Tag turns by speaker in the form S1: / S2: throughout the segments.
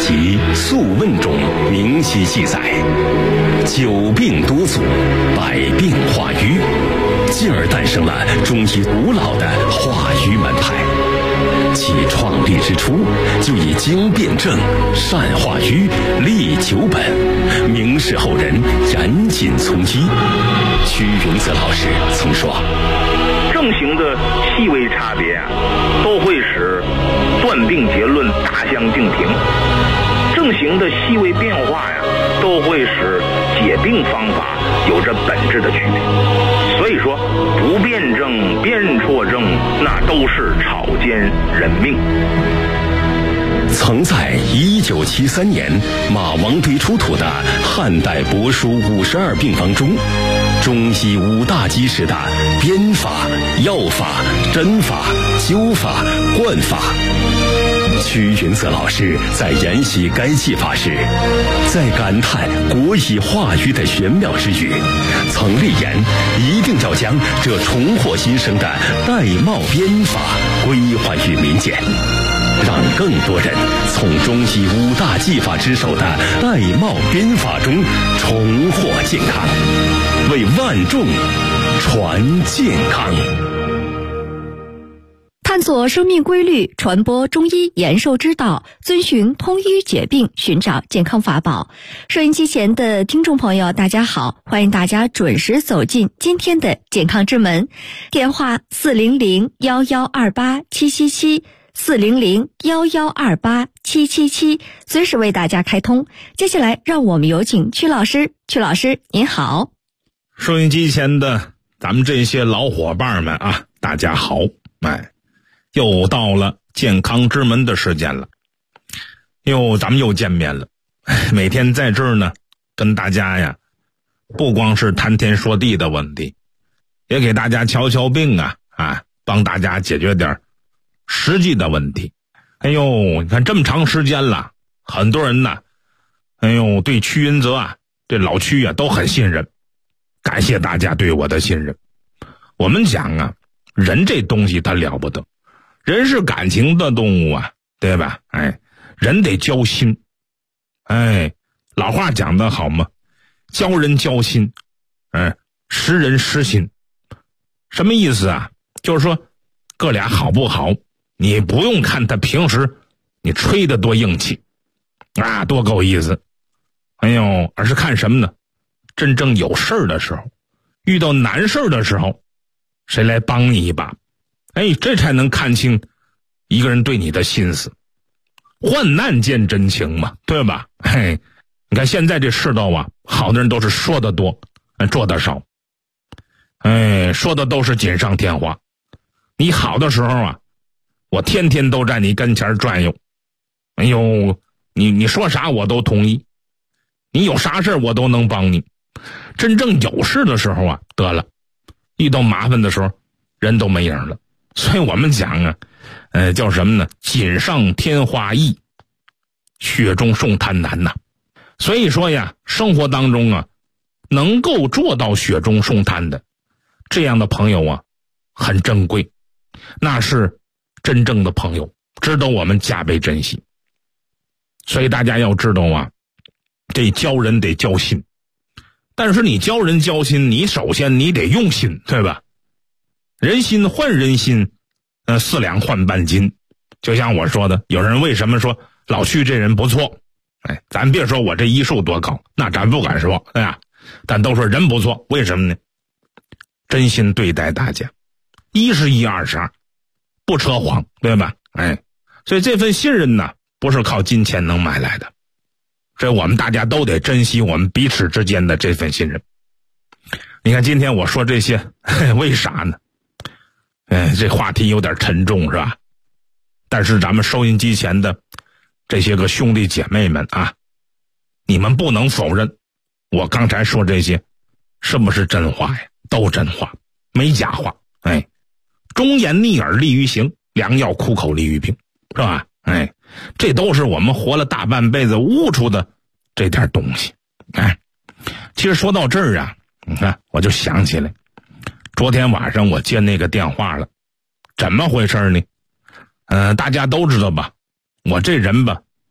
S1: 集《素问》中明晰记载，久病多阻，百病化瘀，进而诞生了中医古老的化瘀门派。其创立之初，就以经辨证、善化瘀、利久本，明示后人严谨从医。屈云泽老师曾说，
S2: 症型的细微差别都会使断病结论大相径庭，症型的细微变化都会使解病方法有着本质的区别。所以说，不辩证、辨错症，那都是草菅人命。
S1: 曾在1973年马王堆出土的汉代帛书52病方中，中医5大基石的编法、药法、针法、灸法、灌法。屈云泽老师在研习该技法时，在感叹国医化瘀的玄妙之余，曾立言一定要将这重获新生的玳瑁编法归还于民间，让更多人从中医5大技法之首的玳瑁编法中重获健康，为万众传健康。
S3: 探索生命规律，传播中医延寿之道，遵循通医解病，寻找健康法宝。收音机前的听众朋友，大家好，欢迎大家准时走进今天的健康之门。电话400-1128-777 400-1128-777，随时为大家开通。接下来让我们有请曲老师。曲老师您好。
S4: 收音机前的咱们这些老伙伴们啊，大家好。又到了健康之门的时间了，咱们又见面了。每天在这儿呢，跟大家呀，不光是谈天说地的问题，也给大家瞧瞧病帮大家解决点实际的问题。你看这么长时间了，很多人呢，对屈云泽这老屈都很信任，感谢大家对我的信任。我们讲人这东西他了不得，人是感情的动物对吧？人得交心。老话讲得好嘛，交人交心，识人识心。什么意思就是说，哥俩好不好，你不用看他平时你吹得多硬气多够意思，而是看什么呢？真正有事儿的时候，遇到难事儿的时候，谁来帮你一把？这才能看清一个人对你的心思。患难见真情嘛，对吧？你看现在这世道好的人都是说的多，做的少。说的都是锦上添花。你好的时候我天天都在你跟前转悠。你说啥我都同意，你有啥事我都能帮你。真正有事的时候得了，遇到麻烦的时候人都没影了。所以我们讲叫什么呢？锦上添花易，雪中送炭难呐。所以说生活当中能够做到雪中送炭的这样的朋友很珍贵，那是真正的朋友，值得我们加倍珍惜。所以大家要知道这交人得交心，但是你交人交心，你首先你得用心，对吧？人心换人心，4两换半斤。就像我说的，有人为什么说老屈这人不错？咱别说我这医术多高，那咱不敢说，但都说人不错。为什么呢？真心对待大家，一是一，二是二，不扯谎，对吧？所以这份信任呢，不是靠金钱能买来的。所以我们大家都得珍惜我们彼此之间的这份信任。你看今天我说这些为啥呢？这话题有点沉重是吧？但是咱们收音机前的这些个兄弟姐妹们你们不能否认我刚才说这些是不是真话呀？都真话，没假话。忠言逆耳利于行，良药苦口利于病，是吧？这都是我们活了大半辈子悟出的这点东西。其实说到这儿你看我就想起来，昨天晚上我接那个电话了。怎么回事呢？大家都知道吧，我这人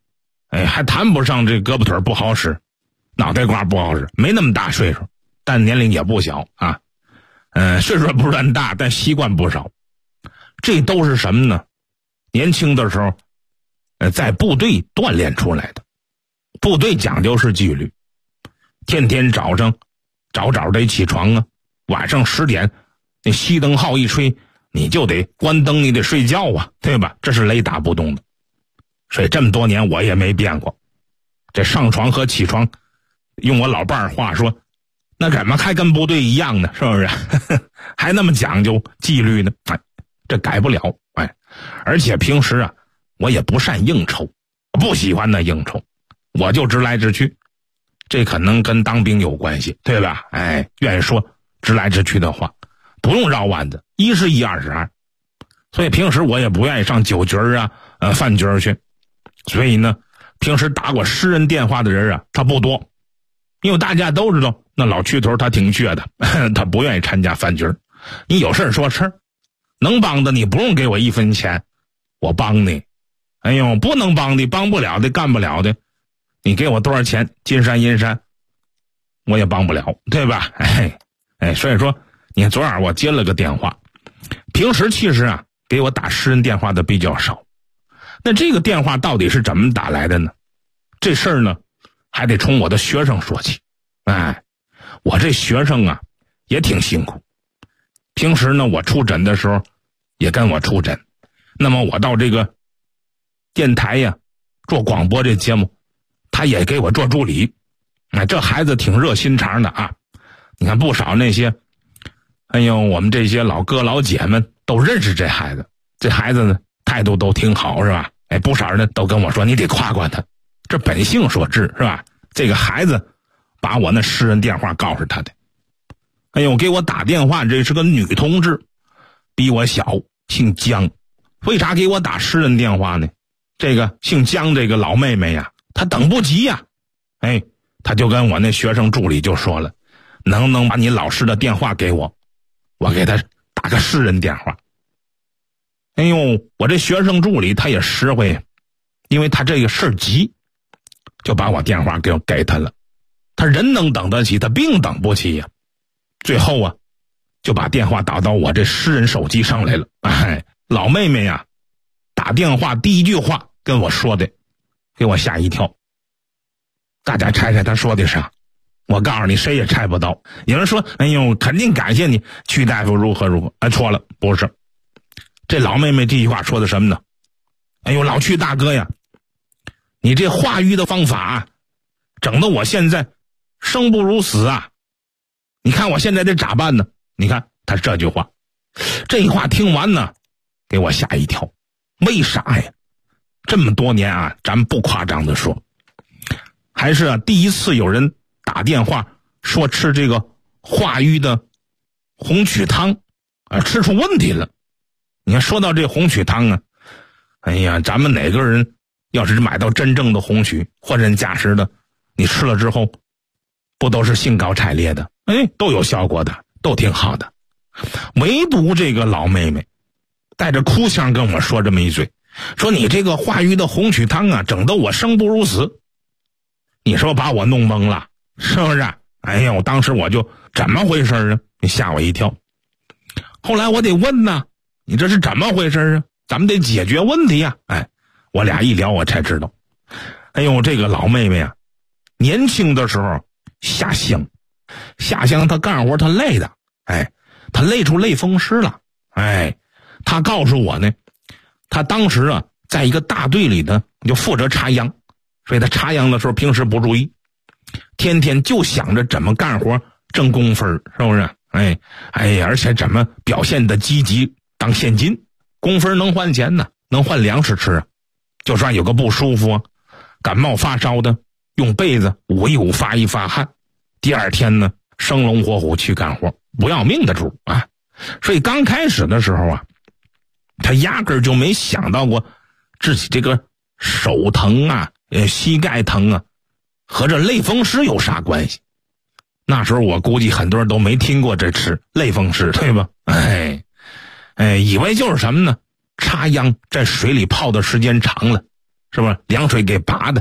S4: 还谈不上这胳膊腿不好使，脑袋瓜不好使，没那么大岁数，但年龄也不小啊。岁数不算大，但习惯不少。这都是什么呢？年轻的时候在部队锻炼出来的。部队讲究是纪律，天天早上早得起床啊，晚上10点那熄灯号一吹，你就得关灯，你得睡觉啊，对吧？这是雷打不动的。所以这么多年我也没变过。这上床和起床，用我老伴儿话说，那怎么还跟部队一样呢？是不是？还那么讲究纪律呢？这改不了。而且平时啊，我也不善应酬，不喜欢那应酬，我就直来直去。这可能跟当兵有关系，对吧？愿意说直来直去的话，不用绕弯子，一是一，二是二。所以平时我也不愿意上酒局啊、饭局去。所以呢，平时打过私人电话的人啊，他不多，因为大家都知道那老屈头他挺倔的，他不愿意参加饭局。你有事说事儿，能帮的你不用给我1分钱，我帮你。不能帮的、帮不了的、干不了的，你给我多少钱，金山银山，我也帮不了，对吧？所以说，你看昨晚我接了个电话，平时其实啊，给我打私人电话的比较少。那这个电话到底是怎么打来的呢？这事儿呢，还得从我的学生说起。我这学生啊，也挺辛苦。平时呢，我出诊的时候，也跟我出诊。那么我到这个电台呀，做广播这节目，他也给我做助理。这孩子挺热心肠的啊。你看不少那些，我们这些老哥老姐们都认识这孩子。这孩子呢，态度都挺好，是吧？不少人都跟我说，你得夸夸他，这本性所致，是吧？这个孩子把我那私人电话告诉他的。给我打电话，这是个女同志，比我小，姓江。为啥给我打私人电话呢？这个姓江这个老妹妹呀，她等不及呀。她就跟我那学生助理就说了，能不能把你老师的电话给我，我给他打个私人电话。我这学生助理他也实惠，因为他这个事儿急，就把我电话给他了。他人能等得起，他病等不起呀。最后啊，就把电话打到我这私人手机上来了。老妹妹呀，打电话第一句话跟我说的，给我吓一跳。大家猜猜他说的啥？我告诉你，谁也猜不到。有人说，肯定感谢你，曲大夫如何如何。错了，不是。这老妹妹这句话说的什么呢？老曲大哥呀，你这化瘀的方法啊，整得我现在生不如死啊！你看我现在得咋办呢？你看他这句话，这话听完呢，给我吓一跳。为啥呀？这么多年啊，咱们不夸张的说，还是第一次有人打电话说吃这个化瘀的红曲汤吃出问题了。你看说到这红曲汤啊，咱们哪个人要是买到真正的红曲，货真价实的，你吃了之后不都是兴高采烈的，都有效果的，都挺好的。唯独这个老妹妹带着哭腔跟我说这么一嘴，说你这个化瘀的红曲汤啊，整得我生不如死。你说把我弄懵了，是不是？我当时我就怎么回事啊？你吓我一跳。后来我得问呢，你这是怎么回事啊？咱们得解决问题呀。我俩一聊我才知道，这个老妹妹啊，年轻的时候下乡她干活她累的，她累出类风湿了。她告诉我呢，她当时啊，在一个大队里呢，就负责插秧，所以她插秧的时候平时不注意，天天就想着怎么干活挣工分，是不是？而且怎么表现的积极当现金，工分能换钱呢，能换粮食吃。就算有个不舒服啊，感冒发烧的，用被子捂一捂发一发汗，第二天呢生龙活虎去干活，不要命的主啊。所以刚开始的时候啊，他压根儿就没想到过自己这个手疼啊膝盖疼啊和这类风湿有啥关系。那时候我估计很多人都没听过这词类风湿，对吧？以为就是什么呢？插秧在水里泡的时间长了，是不是凉水给拔的，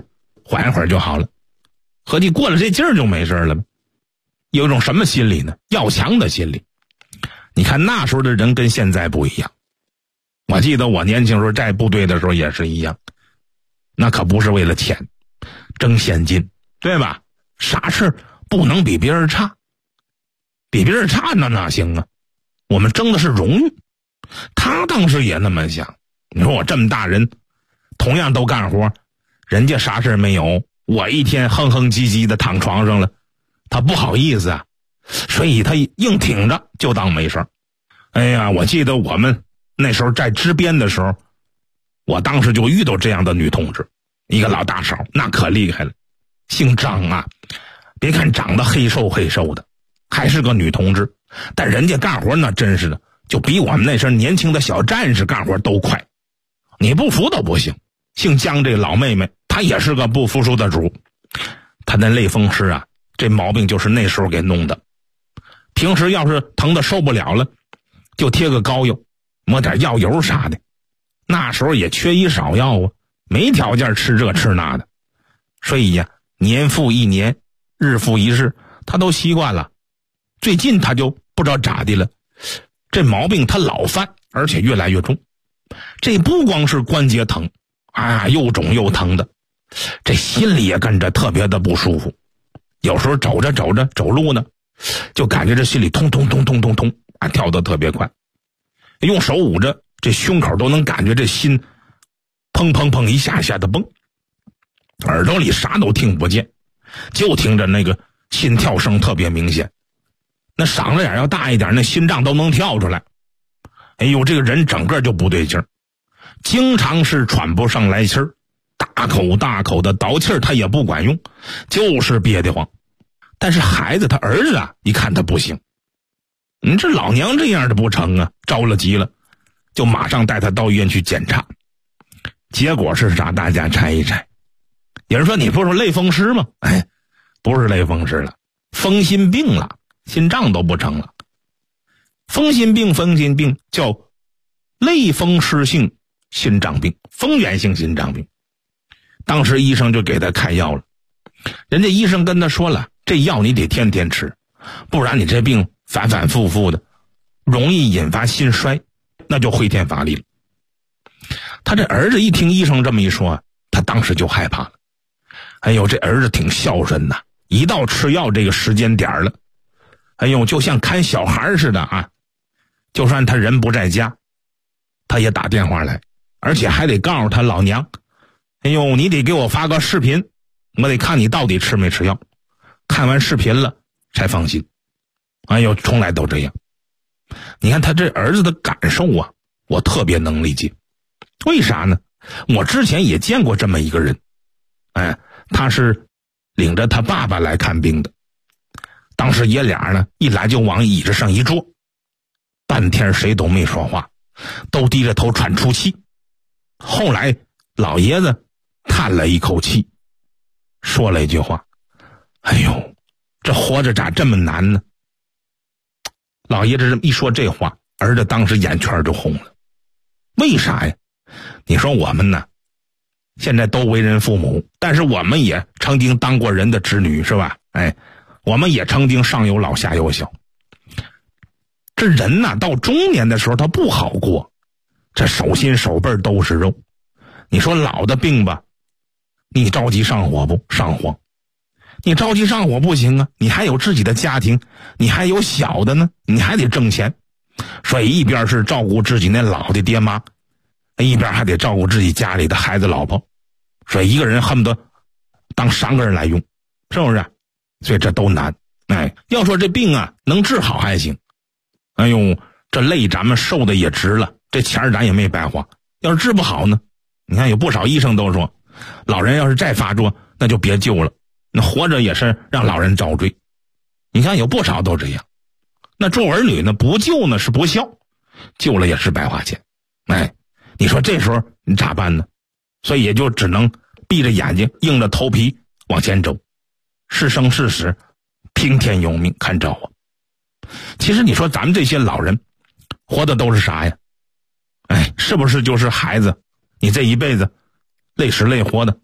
S4: 缓一会儿就好了。合计过了这劲儿就没事了。有一种什么心理呢？要强的心理。你看那时候的人跟现在不一样。我记得我年轻时候在部队的时候也是一样，那可不是为了钱，争现金，对吧？啥事不能比别人差，比别人差那哪行啊？我们争的是荣誉。他当时也那么想。你说我这么大人，同样都干活，人家啥事没有，我一天哼哼唧唧的躺床上了，他不好意思啊，所以他硬挺着就当没事。哎呀，我记得我们那时候在支边的时候，我当时就遇到这样的女同志，一个老大嫂，那可厉害了，姓张啊，别看长得黑瘦黑瘦的，还是个女同志，但人家干活那真是的，就比我们那时候年轻的小战士干活都快，你不服都不行。姓江这老妹妹，她也是个不服输的主，她那类风湿啊，这毛病就是那时候给弄的。平时要是疼得受不了了，就贴个膏药，抹点药油啥的。那时候也缺医少药啊，没条件吃这吃那的，所以呀，年复一年，日复一日，他都习惯了。最近他就不知道咋的了，这毛病他老犯，而且越来越重。这不光是关节疼啊，又肿又疼的，这心里也跟着特别的不舒服。有时候走着走着走路呢，就感觉这心里通通通通通通啊，跳得特别快。用手捂着这胸口都能感觉这心砰砰砰一下下的蹦，耳朵里啥都听不见，就听着那个心跳声特别明显。那嗓子眼要大一点，那心脏都能跳出来。哎呦，这个人整个就不对劲儿，经常是喘不上来气儿，大口大口的倒气儿他也不管用，就是憋得慌。但是孩子他儿子啊，一看他不行，你这老娘这样的不成啊，着了急了，就马上带他到医院去检查。结果是啥？大家猜一猜。有人说你不是类风湿吗？哎，不是类风湿了，风心病了，心脏都不成了。风心病叫类风湿性心脏病，风源性心脏病。当时医生就给他开药了，人家医生跟他说了，这药你得天天吃，不然你这病反反复复的，容易引发心衰，那就回天乏力了。他这儿子一听医生这么一说，他当时就害怕了。哎呦，这儿子挺孝顺呐，一到吃药这个时间点了，哎呦，就像看小孩似的啊，就算他人不在家，他也打电话来，而且还得告诉他老娘，哎呦，你得给我发个视频，我得看你到底吃没吃药，看完视频了才放心。哎呦，从来都这样。你看他这儿子的感受啊，我特别能理解。为啥呢？我之前也见过这么一个人，哎，他是领着他爸爸来看病的。当时爷俩呢，一来就往椅子上一坐，半天谁都没说话，都低着头喘粗气。后来老爷子叹了一口气，说了一句话：哎呦，这活着咋这么难呢？老爷子一说这话，儿子当时眼圈就红了。为啥呀？你说我们呢，现在都为人父母，但是我们也曾经当过人的子女，是吧？哎，我们也曾经上有老下有小。这人呐，到中年的时候他不好过，这手心手背都是肉。你说老的病吧，你着急上火不？上火。你着急上火不行啊，你还有自己的家庭，你还有小的呢，你还得挣钱。所以一边是照顾自己那老的爹妈，一边还得照顾自己家里的孩子老婆，所以一个人恨不得当3个人来用，是不是？所以这都难。哎，要说这病啊能治好还行，哎呦，这累咱们受的也值了，这钱咱也没白花。要是治不好呢，你看有不少医生都说，老人要是再发作那就别救了，那活着也是让老人遭罪。你看有不少都这样。那做儿女呢，不救呢是不孝，救了也是白花钱。哎，你说这时候你咋办呢？所以也就只能闭着眼睛硬着头皮往前走，是生是死听天由命，看着啊。其实你说咱们这些老人活的都是啥呀？哎，是不是就是孩子？你这一辈子累死累活的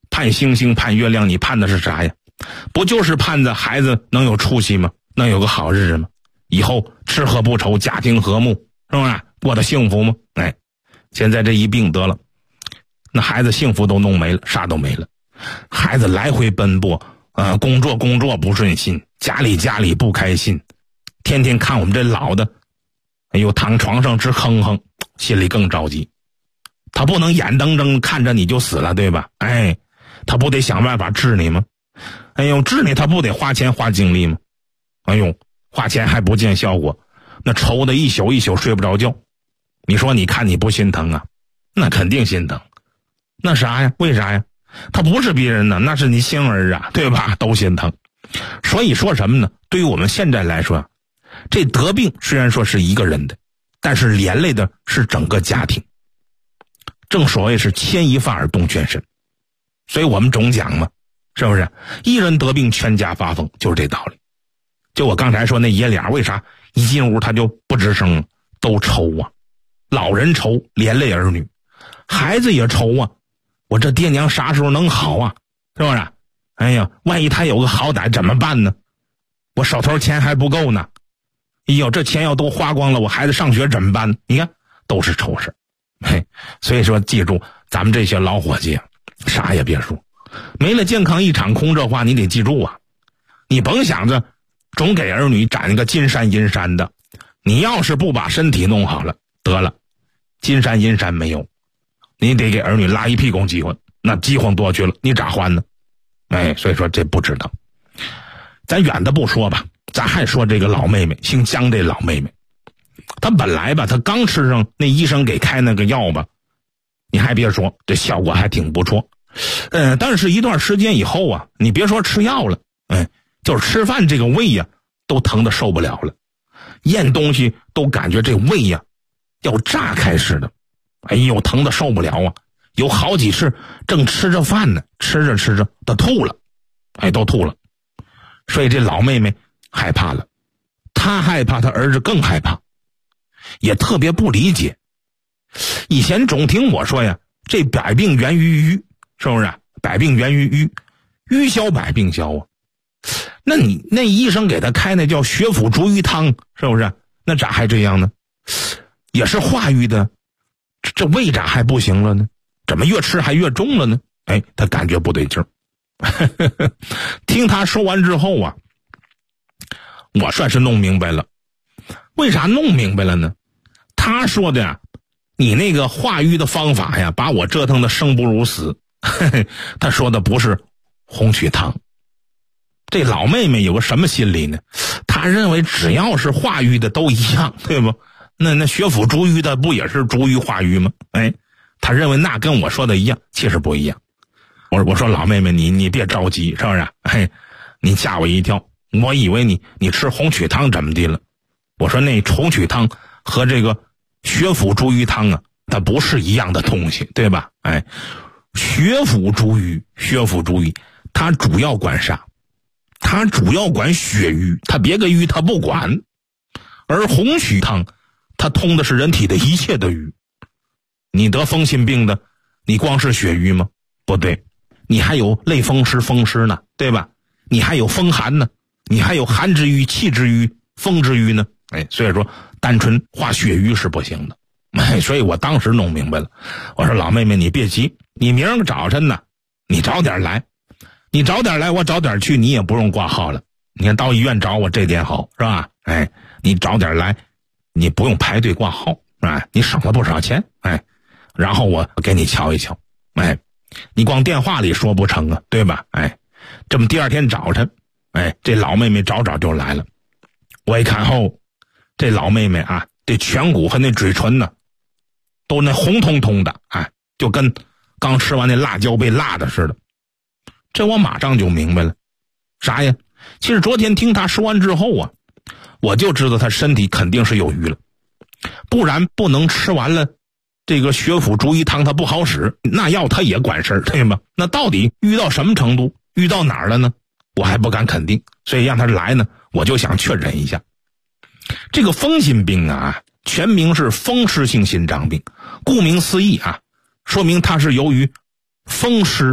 S4: 盼星星盼月亮，你盼的是啥呀？不就是盼着孩子能有出息吗？能有个好日子吗？以后吃喝不愁，家庭和睦，是不是过得幸福吗？现在这一病得了，那孩子幸福都弄没了，啥都没了。孩子来回奔波，工作不顺心，家里不开心，天天看我们这老的，躺床上直哼哼，心里更着急。他不能眼睁睁看着你就死了，对吧？他不得想办法治你吗？治你他不得花钱花精力吗？花钱还不见效果，那愁的一宿一宿睡不着觉。你说你看你不心疼啊？那肯定心疼。那啥呀？为啥呀？他不是别人呢，那是你星儿啊，对吧？都心疼。所以说什么呢？对于我们现在来说，这得病虽然说是一个人的，但是连累的是整个家庭。正所谓是牵一发而动全身，所以我们总讲嘛，是不是？一人得病全家发疯，就是这道理。就我刚才说那爷俩为啥一进屋他就不吱声，都愁啊。老人愁，连累儿女，孩子也愁啊。我这爹娘啥时候能好啊？是不是？万一他有个好歹怎么办呢？我手头钱还不够呢。这钱要都花光了，我孩子上学怎么办？你看，都是愁事。所以说记住，咱们这些老伙计啥也别说，没了健康一场空，这话你得记住啊。你甭想着总给儿女攒一个金山银山的，你要是不把身体弄好了，得了，金山银山没有，你得给儿女拉一屁股饥荒，那饥荒多去了，你咋还呢？所以说这不值得。咱远的不说吧，咱还说这个老妹妹，姓姜这老妹妹，她本来吧，她刚吃上那医生给开那个药吧，你还别说，这效果还挺不错。但是一段时间以后啊，你别说吃药了，就是吃饭这个胃呀，都疼得受不了了，咽东西都感觉这胃呀要炸开似的，疼得受不了啊！有好几次正吃着饭呢，吃着她吐了，都吐了。所以这老妹妹害怕了，她害怕，她儿子更害怕，也特别不理解。以前总听我说呀，这百病源于瘀，是不是？百病源于瘀，瘀消百病消啊。那你那医生给他开那叫血府逐瘀汤，是不是？那咋还这样呢？也是化瘀的，这胃咋还不行了呢？怎么越吃还越重了呢？他感觉不对劲儿。听他说完之后啊，我算是弄明白了。为啥弄明白了呢？他说的呀，你那个化瘀的方法呀，把我折腾的生不如死。他说的不是红曲汤。这老妹妹有个什么心理呢？她认为只要是化瘀的都一样，对不？那血府逐瘀的不也是逐瘀化瘀吗？她认为那跟我说的一样，其实不一样。我说老妹妹，你别着急，是不是？你吓我一跳，我以为你吃红曲汤怎么的了？我说那红曲汤和这个血府逐瘀汤啊，它不是一样的东西，对吧？血府逐瘀，它主要管啥？它主要管血瘀，它别个瘀它不管。而红曲汤它通的是人体的一切的瘀。你得风心病的，你光是血瘀吗？不对，你还有类风湿呢，对吧？你还有风寒呢，你还有寒之瘀、气之瘀、风之瘀呢。所以说单纯化血瘀是不行的。所以我当时弄明白了。我说老妹妹你别急，你明儿个早晨呢，你早点来，我早点去，你也不用挂号了。你看到医院找我这点好，是吧？你早点来，你不用排队挂号，你省了不少钱。然后我给你瞧一瞧。你光电话里说不成啊，对吧？这么第二天早晨，这老妹妹早就来了。我一看后，这老妹妹啊，这颧骨和那嘴唇呢，都那红彤彤的，就跟刚吃完那辣椒被辣的似的。这我马上就明白了，啥呀？其实昨天听她说完之后啊，我就知道她身体肯定是有瘀了，不然不能吃完了这个血府逐瘀汤，它不好使，那药它也管事儿，对吗？那到底瘀到什么程度，瘀到哪儿了呢？我还不敢肯定，所以让他来呢，我就想确认一下。这个风心病啊，全名是风湿性心脏病，顾名思义啊，说明它是由于风湿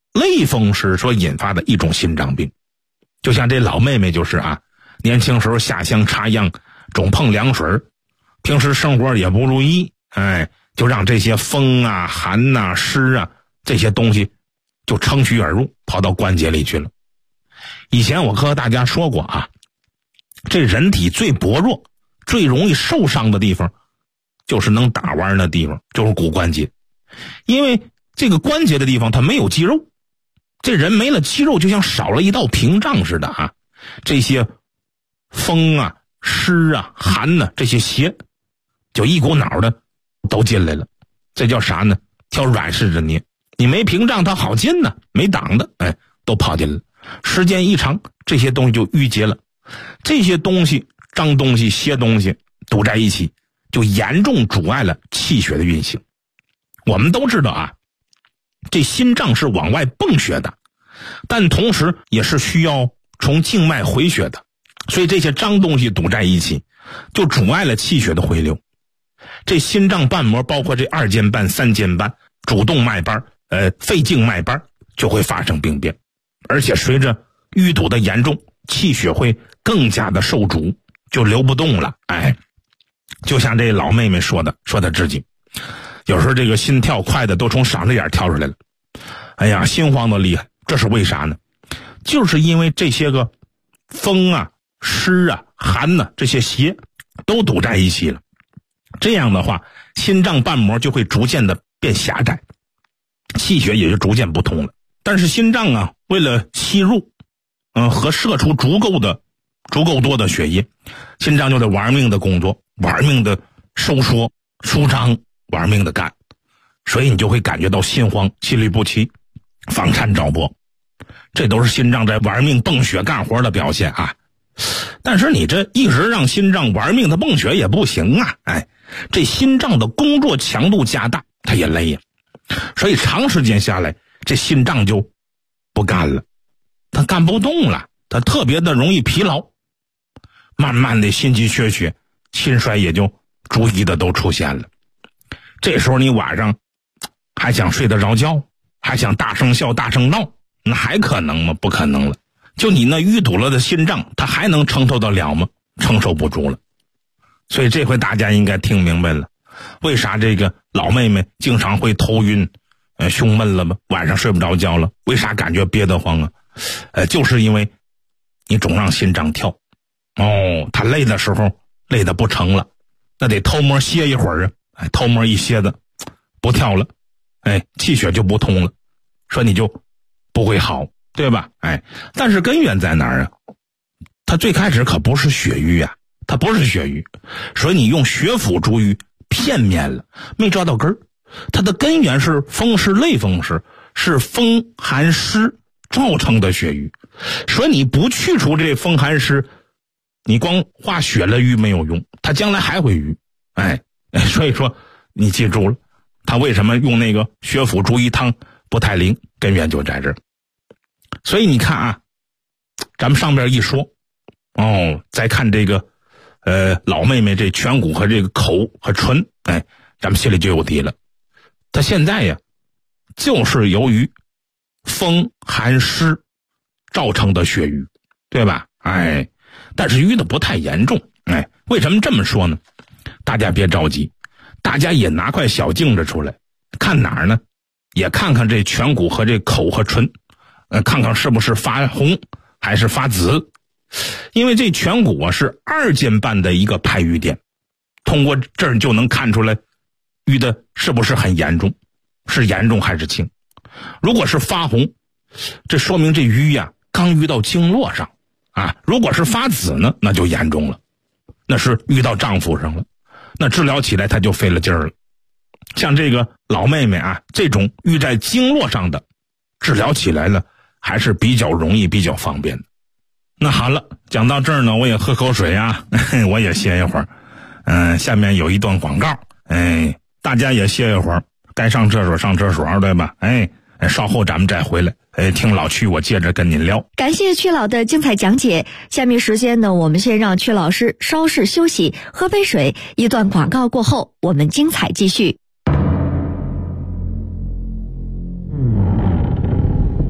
S4: 类风湿所引发的一种心脏病。就像这老妹妹就是啊，年轻时候下乡插秧，总碰凉水，平时生活也不如意，就让这些风啊、寒啊、湿啊这些东西就乘虚而入，跑到关节里去了。以前我和大家说过啊，这人体最薄弱、最容易受伤的地方，就是能打弯的地方，就是骨关节。因为这个关节的地方它没有肌肉，这人没了肌肉就像少了一道屏障似的啊，这些风啊、湿啊、寒啊这些邪就一股脑的都进来了。这叫啥呢？挑软柿子捏。你没屏障它好进呢，没挡的都跑进了。时间一长，这些东西就淤结了，这些东西脏东西、邪东西堵在一起，就严重阻碍了气血的运行。我们都知道啊，这心脏是往外泵血的，但同时也是需要从静脉回血的，所以这些脏东西堵在一起，就阻碍了气血的回流。这心脏瓣膜包括这二尖瓣、三尖瓣、主动脉瓣、肺静脉瓣就会发生病变，而且随着淤堵的严重，气血会更加的受阻，就流不动了。就像这老妹妹说她自己有时候这个心跳快的都从嗓子眼跳出来了，心慌的厉害。这是为啥呢？就是因为这些个风啊、湿啊、寒啊这些邪都堵在一起了，这样的话心脏瓣膜就会逐渐的变狭窄，气血也就逐渐不通了。但是心脏啊，为了吸入和射出足够多的血液，心脏就得玩命的工作，玩命的收缩舒张，玩命的干，所以你就会感觉到心慌、心律不齐、房颤早搏，这都是心脏在玩命泵血干活的表现啊。但是你这一直让心脏玩命的泵血也不行啊，这心脏的工作强度加大，它也累呀，所以长时间下来，这心脏就不干了，它干不动了，它特别的容易疲劳，慢慢的心肌缺血，心衰也就逐一的都出现了。这时候你晚上还想睡得着觉，还想大声笑大声闹，那还可能吗？不可能了。就你那淤堵了的心脏，它还能承受得了吗？承受不住了。所以这回大家应该听明白了，为啥这个老妹妹经常会头晕、胸闷了吧？晚上睡不着觉了，为啥感觉憋得慌啊？就是因为你总让心脏跳，她累的时候累得不成了，那得偷摸歇一会儿啊，偷摸一歇的不跳了，气血就不通了，说你就不会好，对吧？但是根源在哪儿啊？它最开始可不是血瘀啊，它不是血瘀，所以你用血府逐瘀片面了，没抓到根儿。它的根源是风湿类风湿，是风寒湿造成的血瘀，所以你不去除这风寒湿，你光化血了瘀没有用，它将来还会瘀。所以说你记住了，他为什么用那个血府逐瘀汤不太灵，根源就在这儿。所以你看啊，咱们上边一说再看这个老妹妹这颧骨和这个口和唇，咱们心里就有底了。他现在呀，就是由于风寒湿造成的血瘀，对吧？但是瘀的不太严重。为什么这么说呢？大家别着急，大家也拿块小镜子出来，看哪儿呢？也看看这颧骨和这口和唇，看看是不是发红还是发紫。因为这颧骨啊是二尖瓣的一个排瘀点，通过这儿就能看出来瘀的是不是很严重，是严重还是轻。如果是发红，这说明这瘀呀刚淤到经络上啊；如果是发紫呢，那就严重了，那是淤到脏腑上了，那治疗起来他就费了劲儿了。像这个老妹妹啊，这种淤在经络上的，治疗起来了还是比较容易、比较方便的。那好了，讲到这儿呢，我也喝口水啊，我也歇一会儿。下面有一段广告，大家也歇一会儿，该上厕所上厕所，对吧？稍后咱们再回来，听老曲我接着跟您聊。
S3: 感谢曲老的精彩讲解。下面时间呢，我们先让曲老师稍事休息，喝杯水。一段广告过后，我们精彩继续。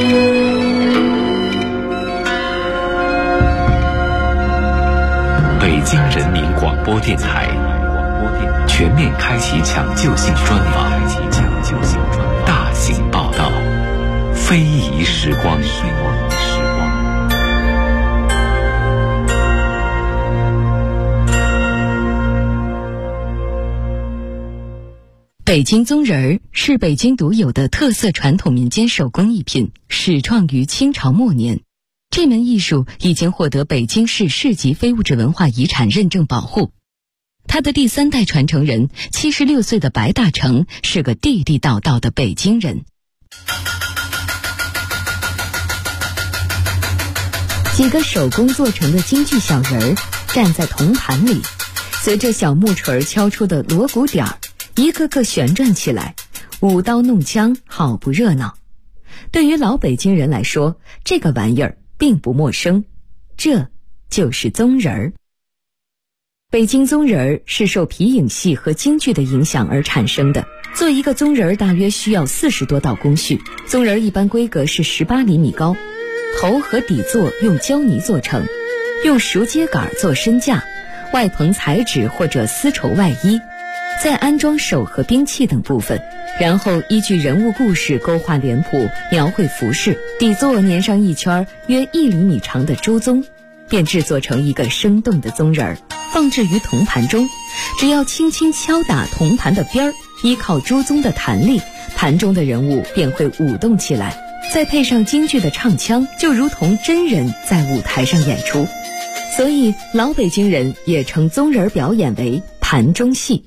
S5: 北京人民广播电台全面开启抢救性专访，大型报道，非遗时光。
S6: 北京宗人儿是北京独有的特色传统民间手工艺品，始创于清朝末年。这门艺术已经获得北京市市级非物质文化遗产认证保护。他的第3代传承人76岁的白大成是个地地道道的北京人。几个手工做成的京剧小人儿站在铜盘里，随着小木锤敲出的锣鼓点儿，一个个旋转起来，舞刀弄枪，好不热闹。对于老北京人来说，这个玩意儿并不陌生，这就是宗人儿。北京宗人儿是受皮影戏和京剧的影响而产生的。做一个宗人儿大约需要40多道工序。宗人儿一般规格是18厘米高，头和底座用胶泥做成，用熟秸秆做身架，外棚彩纸或者丝绸外衣，再安装手和兵器等部分，然后依据人物故事勾画脸谱，描绘服饰，底座粘上一圈约1厘米长的朱宗，便制作成一个生动的宗人儿，放置于铜盘中。只要轻轻敲打铜盘的边儿，依靠朱宗的弹力，盘中的人物便会舞动起来，再配上京剧的唱腔，就如同真人在舞台上演出。所以老北京人也称宗人表演为盘中戏。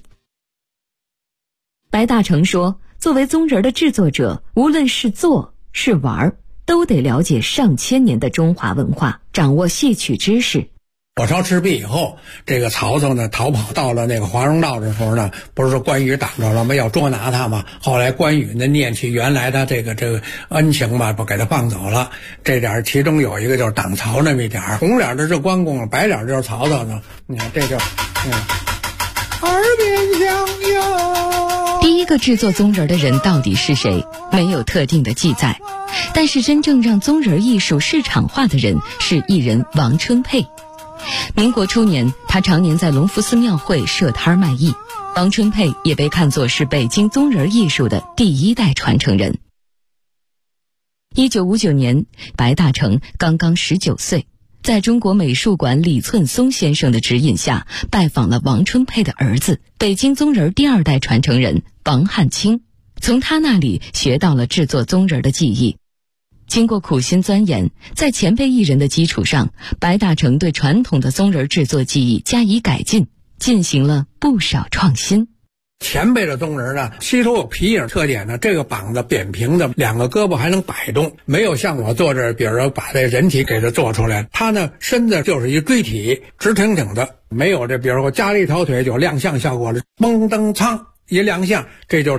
S6: 白大成说，作为宗人的制作者，无论是做是玩，都得了解上千年的中华文化，掌握戏曲知识。
S7: 火烧赤壁以后，这个曹操呢逃跑到了那个华容道的时候呢，不是说关羽挡着了吗？要捉拿他嘛。后来关羽呢念起原来他这个恩情吧，不给他放走了。这点其中有一个就是挡曹那么一点，红脸的是关公，白脸就是曹操呢。你看这就耳边响哟。
S6: 第一个制作宗人的人到底是谁？没有特定的记载。但是真正让宗人艺术市场化的人是艺人王春佩。民国初年，他常年在隆福寺庙会设摊卖艺。王春佩也被看作是北京宗人艺术的第1代传承人。1959年，白大成刚刚19岁，在中国美术馆李寸松先生的指引下，拜访了王春佩的儿子，北京宗人第2代传承人王汉卿，从他那里学到了制作宗人的技艺。经过苦心钻研，在前辈艺人的基础上，白大成对传统的宗人制作技艺加以改进，进行了不少创新。
S7: 前辈的宗人呢，吸收有皮影特点呢，这个膀子扁平的，2个胳膊还能摆动，没有像我做这，比如说把这人体给它做出来，他呢身子就是一锥体，直挺挺的，没有这，比如说加了一条腿就亮相效果了，嘣噔噌一亮相，这就是